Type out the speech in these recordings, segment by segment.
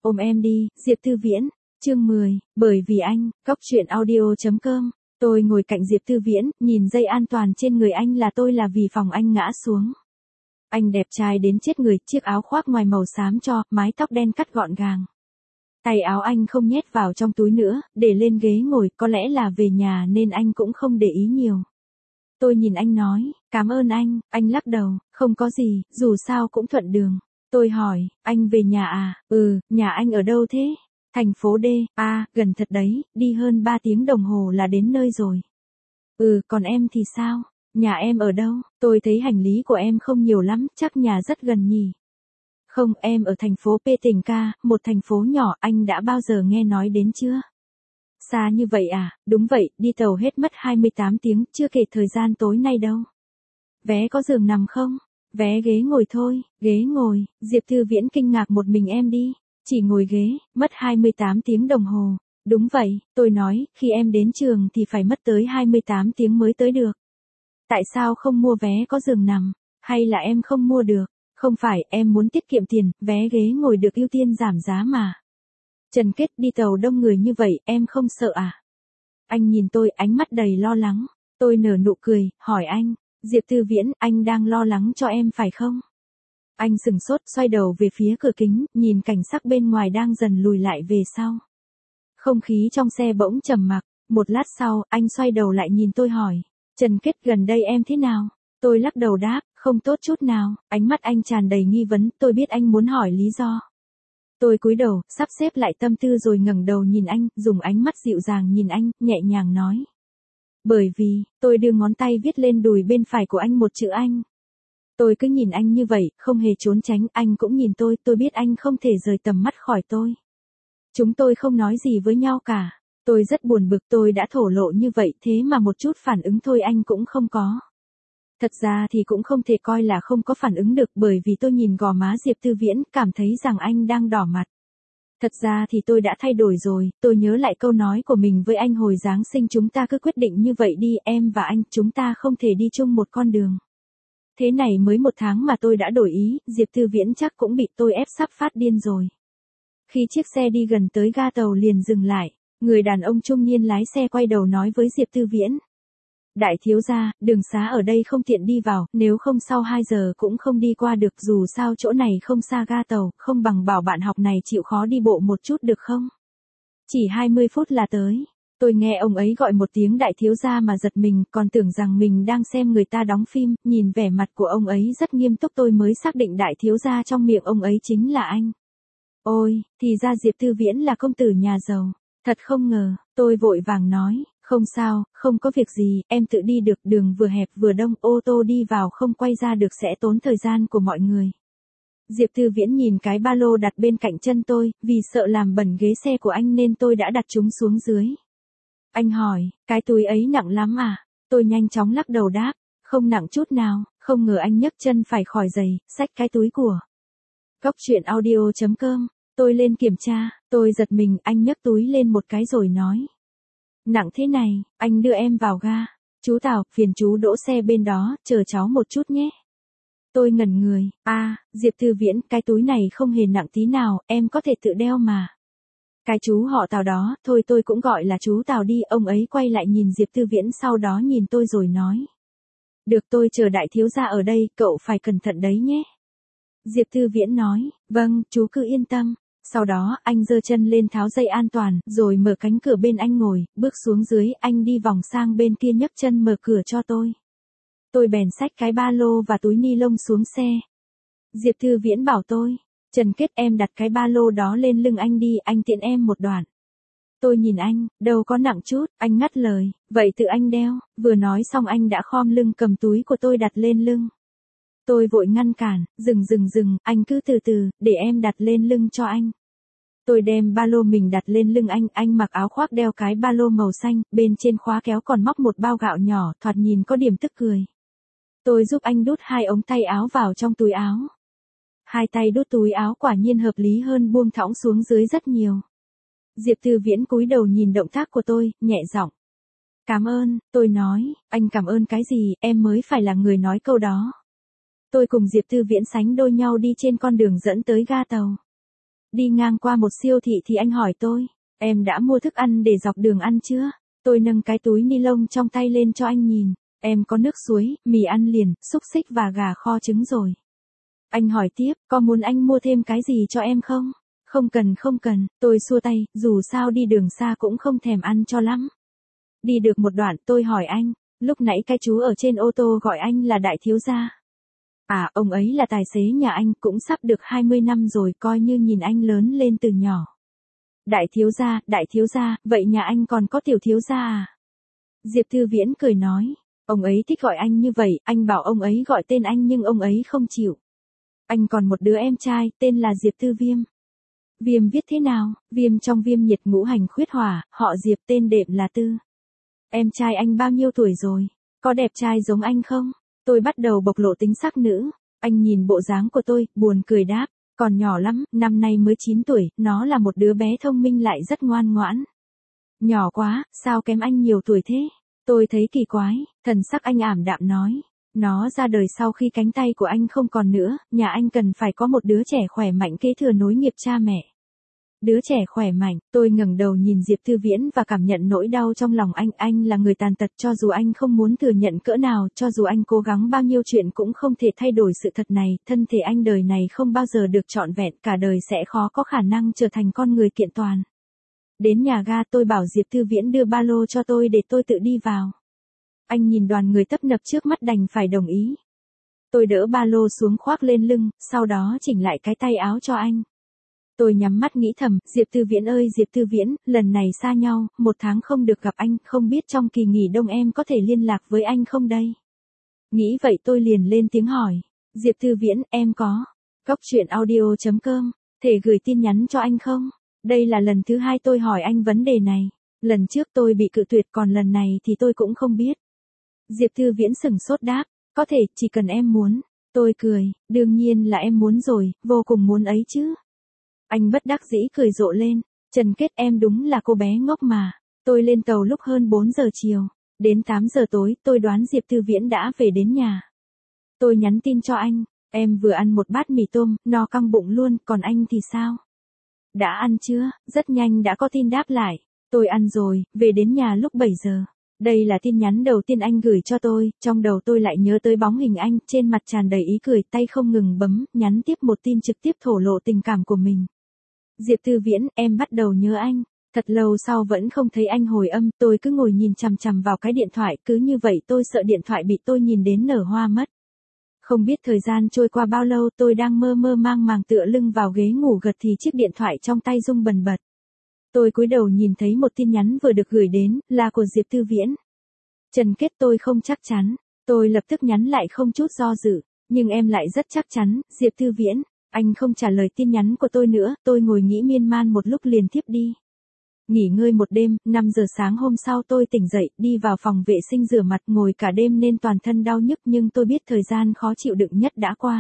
Ôm em đi, Diệp Tư Viễn. Chương 10, bởi vì anh, Cóc truyện audio.com. Tôi ngồi cạnh Diệp Tư Viễn, nhìn dây an toàn trên người anh là tôi là vì phòng anh ngã xuống. Anh đẹp trai đến chết người, chiếc áo khoác ngoài màu xám cho, mái tóc đen cắt gọn gàng. Tay áo anh không nhét vào trong túi nữa, để lên ghế ngồi, có lẽ là về nhà nên anh cũng không để ý nhiều. Tôi nhìn anh nói, cảm ơn anh lắc đầu, không có gì, dù sao cũng thuận đường. Tôi hỏi, anh về nhà à? Nhà anh ở đâu thế? Thành phố D, gần thật đấy, đi hơn 3 tiếng đồng hồ là đến nơi rồi. Còn em thì sao? Nhà em ở đâu? Tôi thấy hành lý của em không nhiều lắm, chắc nhà rất gần nhỉ? Không, em ở thành phố P tỉnh Ca, một thành phố nhỏ, anh đã bao giờ nghe nói đến chưa? Xa như vậy à? Đúng vậy, đi tàu hết mất 28 tiếng, chưa kể thời gian tối nay đâu. Vé có giường nằm không? Vé ghế ngồi thôi, ghế ngồi, Diệp Tư Viễn kinh ngạc một mình em đi, chỉ ngồi ghế, mất 28 tiếng đồng hồ. Đúng vậy, tôi nói, khi em đến trường thì phải mất tới 28 tiếng mới tới được. Tại sao không mua vé có giường nằm? Hay là em không mua được? Không phải, em muốn tiết kiệm tiền, vé ghế ngồi được ưu tiên giảm giá mà. Trần Kết, đi tàu đông người như vậy, em không sợ à? Anh nhìn tôi, ánh mắt đầy lo lắng. Tôi nở nụ cười, hỏi anh, Diệp Tư Viễn, anh đang lo lắng cho em phải không? Anh sừng sốt, xoay đầu về phía cửa kính, nhìn cảnh sắc bên ngoài đang dần lùi lại về sau. Không khí trong xe bỗng trầm mặc, một lát sau, anh xoay đầu lại nhìn tôi hỏi, Trần Kết, gần đây em thế nào? Tôi lắc đầu đáp, không tốt chút nào, ánh mắt anh tràn đầy nghi vấn, tôi biết anh muốn hỏi lý do. Tôi cúi đầu, sắp xếp lại tâm tư rồi ngẩng đầu nhìn anh, dùng ánh mắt dịu dàng nhìn anh, nhẹ nhàng nói. Bởi vì, tôi đưa ngón tay viết lên đùi bên phải của anh một chữ anh. Tôi cứ nhìn anh như vậy, không hề trốn tránh, anh cũng nhìn tôi biết anh không thể rời tầm mắt khỏi tôi. Chúng tôi không nói gì với nhau cả. Tôi rất buồn bực, tôi đã thổ lộ như vậy, thế mà một chút phản ứng thôi anh cũng không có. Thật ra thì cũng không thể coi là không có phản ứng được, bởi vì tôi nhìn gò má Diệp Tư Viễn, cảm thấy rằng anh đang đỏ mặt. Thật ra thì tôi đã thay đổi rồi, tôi nhớ lại câu nói của mình với anh hồi Giáng sinh, chúng ta cứ quyết định như vậy đi, em và anh, chúng ta không thể đi chung một con đường. Thế này mới 1 tháng mà tôi đã đổi ý, Diệp Tư Viễn chắc cũng bị tôi ép sắp phát điên rồi. Khi chiếc xe đi gần tới ga tàu liền dừng lại, người đàn ông trung niên lái xe quay đầu nói với Diệp Tư Viễn. Đại thiếu gia, đường xá ở đây không tiện đi vào, nếu không sau 2 giờ cũng không đi qua được, dù sao chỗ này không xa ga tàu, không bằng bảo bạn học này chịu khó đi bộ một chút được không? Chỉ 20 phút là tới. Tôi nghe ông ấy gọi một tiếng đại thiếu gia mà giật mình, còn tưởng rằng mình đang xem người ta đóng phim, nhìn vẻ mặt của ông ấy rất nghiêm túc tôi mới xác định đại thiếu gia trong miệng ông ấy chính là anh. Ôi, thì ra Diệp Tư Viễn là công tử nhà giàu. Thật không ngờ, tôi vội vàng nói, không sao, không có việc gì, em tự đi được, đường vừa hẹp vừa đông, ô tô đi vào không quay ra được sẽ tốn thời gian của mọi người. Diệp Tư Viễn nhìn cái ba lô đặt bên cạnh chân tôi, vì sợ làm bẩn ghế xe của anh nên tôi đã đặt chúng xuống dưới. Anh hỏi, cái túi ấy nặng lắm à? Tôi nhanh chóng lắc đầu đáp, không nặng chút nào, không ngờ anh nhấc chân phải khỏi giày, xách cái túi của. Cóc truyện audio.com, tôi lên kiểm tra, tôi giật mình, anh nhấc túi lên một cái rồi nói. Nặng thế này, anh đưa em vào ga. Chú Tào, phiền chú đỗ xe bên đó, chờ cháu một chút nhé. Tôi ngẩn người, Diệp Tư Viễn, cái túi này không hề nặng tí nào, em có thể tự đeo mà. Cái chú họ Tào đó, thôi tôi cũng gọi là chú Tào đi, ông ấy quay lại nhìn Diệp Tư Viễn sau đó nhìn tôi rồi nói. Được, tôi chờ đại thiếu gia ở đây, cậu phải cẩn thận đấy nhé. Diệp Tư Viễn nói, vâng, chú cứ yên tâm. Sau đó, anh giơ chân lên tháo dây an toàn, rồi mở cánh cửa bên anh ngồi, bước xuống dưới, anh đi vòng sang bên kia nhấc chân mở cửa cho tôi. Tôi bèn xách cái ba lô và túi ni lông xuống xe. Diệp Tư Viễn bảo tôi, Trần Kết, em đặt cái ba lô đó lên lưng anh đi, anh tiện em một đoạn. Tôi nhìn anh, đâu có nặng chút, anh ngắt lời, vậy tự anh đeo, vừa nói xong anh đã khom lưng cầm túi của tôi đặt lên lưng. Tôi vội ngăn cản, dừng, anh cứ từ từ, để em đặt lên lưng cho anh. Tôi đem ba lô mình đặt lên lưng anh mặc áo khoác đeo cái ba lô màu xanh, bên trên khóa kéo còn móc một bao gạo nhỏ, thoạt nhìn có điểm tức cười. Tôi giúp anh đút 2 ống tay áo vào trong túi áo. 2 tay đút túi áo quả nhiên hợp lý hơn buông thõng xuống dưới rất nhiều. Diệp Tư Viễn cúi đầu nhìn động tác của tôi, nhẹ giọng. Cảm ơn, tôi nói, anh cảm ơn cái gì, em mới phải là người nói câu đó. Tôi cùng Diệp Tư Viễn sánh đôi nhau đi trên con đường dẫn tới ga tàu. Đi ngang qua một siêu thị thì anh hỏi tôi, em đã mua thức ăn để dọc đường ăn chưa? Tôi nâng cái túi ni lông trong tay lên cho anh nhìn, em có nước suối, mì ăn liền, xúc xích và gà kho trứng rồi. Anh hỏi tiếp, có muốn anh mua thêm cái gì cho em không? Không cần, tôi xua tay, dù sao đi đường xa cũng không thèm ăn cho lắm. Đi được một đoạn tôi hỏi anh, lúc nãy cái chú ở trên ô tô gọi anh là đại thiếu gia. À, ông ấy là tài xế nhà anh, cũng sắp được 20 năm rồi, coi như nhìn anh lớn lên từ nhỏ. Đại thiếu gia, vậy nhà anh còn có tiểu thiếu gia à? Diệp Thư Viễn cười nói, ông ấy thích gọi anh như vậy, anh bảo ông ấy gọi tên anh nhưng ông ấy không chịu. Anh còn một đứa em trai, tên là Diệp Tư Viêm. Viêm viết thế nào? Viêm trong viêm nhiệt ngũ hành khuyết hỏa, họ Diệp tên đệm là Tư. Em trai anh bao nhiêu tuổi rồi? Có đẹp trai giống anh không? Tôi bắt đầu bộc lộ tính sắc nữ. Anh nhìn bộ dáng của tôi, buồn cười đáp. Còn nhỏ lắm, năm nay mới 9 tuổi, nó là một đứa bé thông minh lại rất ngoan ngoãn. Nhỏ quá, sao kém anh nhiều tuổi thế? Tôi thấy kỳ quái, thần sắc anh ảm đạm nói. Nó ra đời sau khi cánh tay của anh không còn nữa, nhà anh cần phải có một đứa trẻ khỏe mạnh kế thừa nối nghiệp cha mẹ. Đứa trẻ khỏe mạnh, tôi ngẩng đầu nhìn Diệp Thư Viễn và cảm nhận nỗi đau trong lòng anh là người tàn tật cho dù anh không muốn thừa nhận cỡ nào, cho dù anh cố gắng bao nhiêu chuyện cũng không thể thay đổi sự thật này, thân thể anh đời này không bao giờ được trọn vẹn, cả đời sẽ khó có khả năng trở thành con người kiện toàn. Đến nhà ga tôi bảo Diệp Thư Viễn đưa ba lô cho tôi để tôi tự đi vào. Anh nhìn đoàn người tấp nập trước mắt đành phải đồng ý. Tôi đỡ ba lô xuống khoác lên lưng, sau đó chỉnh lại cái tay áo cho anh. Tôi nhắm mắt nghĩ thầm, Diệp Tư Viễn ơi Diệp Tư Viễn, lần này xa nhau, 1 tháng không được gặp anh, không biết trong kỳ nghỉ đông em có thể liên lạc với anh không đây? Nghĩ vậy tôi liền lên tiếng hỏi, Diệp Tư Viễn, em có Cóc truyện audio.com, thể gửi tin nhắn cho anh không? Đây là lần thứ 2 tôi hỏi anh vấn đề này, lần trước tôi bị cự tuyệt còn lần này thì tôi cũng không biết. Diệp Tư Viễn sửng sốt đáp, có thể, chỉ cần em muốn. Tôi cười, đương nhiên là em muốn rồi, vô cùng muốn ấy chứ. Anh bất đắc dĩ cười rộ lên, Trần Kết em đúng là cô bé ngốc mà. Tôi lên tàu lúc hơn 4 giờ chiều, đến 8 giờ tối tôi đoán Diệp Tư Viễn đã về đến nhà. Tôi nhắn tin cho anh, em vừa ăn một bát mì tôm, no căng bụng luôn, còn anh thì sao? Đã ăn chưa? Rất nhanh đã có tin đáp lại, tôi ăn rồi, về đến nhà lúc 7 giờ. Đây là tin nhắn đầu tiên anh gửi cho tôi, trong đầu tôi lại nhớ tới bóng hình anh, trên mặt tràn đầy ý cười, tay không ngừng bấm, nhắn tiếp một tin trực tiếp thổ lộ tình cảm của mình. Diệp Tư Viễn, em bắt đầu nhớ anh. Thật lâu sau vẫn không thấy anh hồi âm, tôi cứ ngồi nhìn chằm chằm vào cái điện thoại, cứ như vậy tôi sợ điện thoại bị tôi nhìn đến nở hoa mất. Không biết thời gian trôi qua bao lâu, tôi đang mơ mơ mang màng tựa lưng vào ghế ngủ gật thì chiếc điện thoại trong tay rung bần bật. Tôi cúi đầu nhìn thấy một tin nhắn vừa được gửi đến, là của Diệp Tư Viễn. Trần Kết tôi không chắc chắn, tôi lập tức nhắn lại không chút do dự, nhưng em lại rất chắc chắn, Diệp Tư Viễn. Anh không trả lời tin nhắn của tôi nữa, tôi ngồi nghĩ miên man một lúc liền thiếp đi. Nghỉ ngơi một đêm, 5 giờ sáng hôm sau tôi tỉnh dậy, đi vào phòng vệ sinh rửa mặt, ngồi cả đêm nên toàn thân đau nhức nhưng tôi biết thời gian khó chịu đựng nhất đã qua.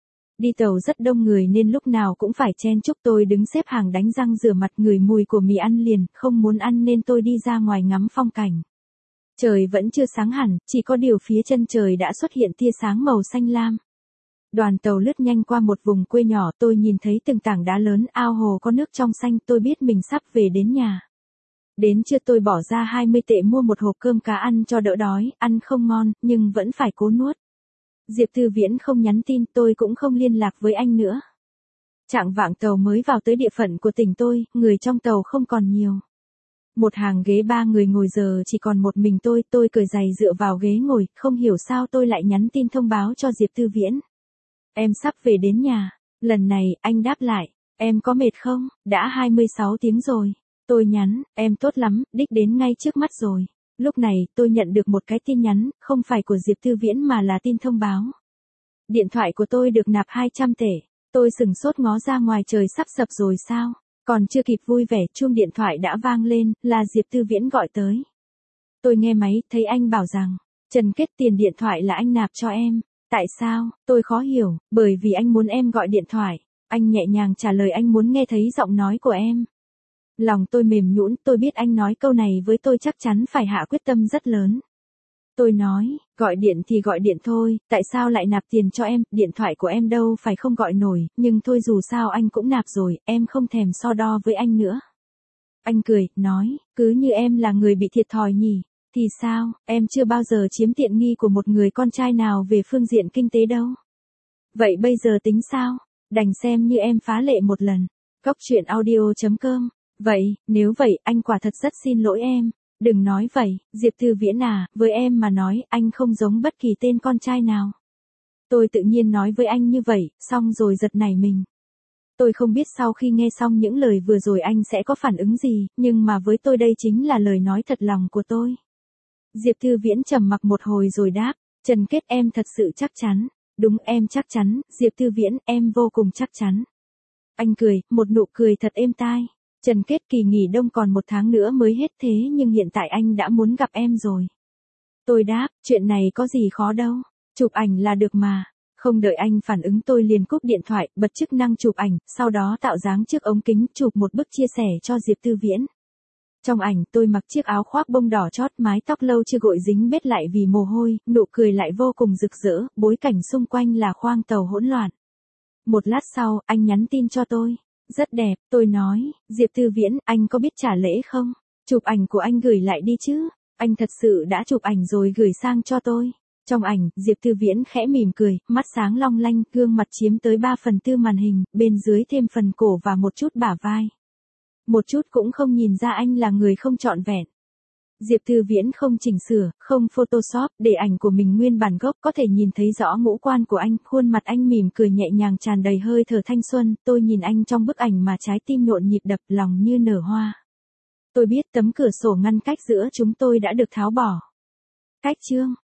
Đi tàu rất đông người nên lúc nào cũng phải chen chúc, tôi đứng xếp hàng đánh răng rửa mặt, ngửi mùi của mì ăn liền, không muốn ăn nên tôi đi ra ngoài ngắm phong cảnh. Trời vẫn chưa sáng hẳn, chỉ có điều phía chân trời đã xuất hiện tia sáng màu xanh lam. Đoàn tàu lướt nhanh qua một vùng quê nhỏ, tôi nhìn thấy từng tảng đá lớn, ao hồ có nước trong xanh, tôi biết mình sắp về đến nhà. Đến trưa tôi bỏ ra 20 tệ mua một hộp cơm cá ăn cho đỡ đói, ăn không ngon, nhưng vẫn phải cố nuốt. Diệp Tư Viễn không nhắn tin, tôi cũng không liên lạc với anh nữa. Chạng vạng tàu mới vào tới địa phận của tỉnh tôi, người trong tàu không còn nhiều. Một hàng ghế 3 người ngồi giờ chỉ còn một mình tôi cởi giày dựa vào ghế ngồi, không hiểu sao tôi lại nhắn tin thông báo cho Diệp Tư Viễn. Em sắp về đến nhà. Lần này, anh đáp lại, em có mệt không? Đã 26 tiếng rồi. Tôi nhắn, em tốt lắm, đích đến ngay trước mắt rồi. Lúc này, tôi nhận được một cái tin nhắn, không phải của Diệp Tư Viễn mà là tin thông báo. Điện thoại của tôi được nạp 200 tệ. Tôi sừng sốt ngó ra ngoài, trời sắp sập rồi sao? Còn chưa kịp vui vẻ, chuông điện thoại đã vang lên, là Diệp Tư Viễn gọi tới. Tôi nghe máy, thấy anh bảo rằng, Trần Kết, tiền điện thoại là anh nạp cho em. Tại sao? Tôi khó hiểu, bởi vì anh muốn em gọi điện thoại. Anh nhẹ nhàng trả lời, anh muốn nghe thấy giọng nói của em. Lòng tôi mềm nhũn, tôi biết anh nói câu này với tôi chắc chắn phải hạ quyết tâm rất lớn. Tôi nói, gọi điện thì gọi điện thôi, tại sao lại nạp tiền cho em, điện thoại của em đâu phải không gọi nổi, nhưng thôi dù sao anh cũng nạp rồi, em không thèm so đo với anh nữa. Anh cười, nói, cứ như em là người bị thiệt thòi nhỉ, thì sao, em chưa bao giờ chiếm tiện nghi của một người con trai nào về phương diện kinh tế đâu. Vậy bây giờ tính sao? Đành xem như em phá lệ một lần. Cóc truyện audio.com. Vậy, nếu vậy, anh quả thật rất xin lỗi em. Đừng nói vậy, Diệp Thư Viễn à, với em mà nói, anh không giống bất kỳ tên con trai nào. Tôi tự nhiên nói với anh như vậy, xong rồi giật nảy mình. Tôi không biết sau khi nghe xong những lời vừa rồi anh sẽ có phản ứng gì, nhưng mà với tôi đây chính là lời nói thật lòng của tôi. Diệp Thư Viễn trầm mặc một hồi rồi đáp, Trần Kết em thật sự chắc chắn. Đúng em chắc chắn, Diệp Thư Viễn em vô cùng chắc chắn. Anh cười, một nụ cười thật êm tai. Trần Kết kỳ nghỉ đông còn 1 tháng nữa mới hết thế nhưng hiện tại anh đã muốn gặp em rồi. Tôi đáp, chuyện này có gì khó đâu, chụp ảnh là được mà. Không đợi anh phản ứng tôi liền cúp điện thoại, bật chức năng chụp ảnh, sau đó tạo dáng trước ống kính chụp một bức chia sẻ cho Diệp Thư Viễn. Trong ảnh tôi mặc chiếc áo khoác bông đỏ chót, mái tóc lâu chưa gội dính bết lại vì mồ hôi, nụ cười lại vô cùng rực rỡ, bối cảnh xung quanh là khoang tàu hỗn loạn. Một lát sau, anh nhắn tin cho tôi. Rất đẹp, tôi nói, Diệp Thư Viễn, anh có biết trả lễ không? Chụp ảnh của anh gửi lại đi chứ. Anh thật sự đã chụp ảnh rồi gửi sang cho tôi. Trong ảnh, Diệp Thư Viễn khẽ mỉm cười, mắt sáng long lanh, gương mặt chiếm tới 3/4 màn hình, bên dưới thêm phần cổ và một chút bả vai. Một chút cũng không nhìn ra anh là người không trọn vẹn. Diệp Thư Viễn không chỉnh sửa, không photoshop, để ảnh của mình nguyên bản gốc, có thể nhìn thấy rõ ngũ quan của anh, khuôn mặt anh mỉm cười nhẹ nhàng tràn đầy hơi thở thanh xuân, tôi nhìn anh trong bức ảnh mà trái tim nhộn nhịp đập, lòng như nở hoa. Tôi biết tấm cửa sổ ngăn cách giữa chúng tôi đã được tháo bỏ. Cách chương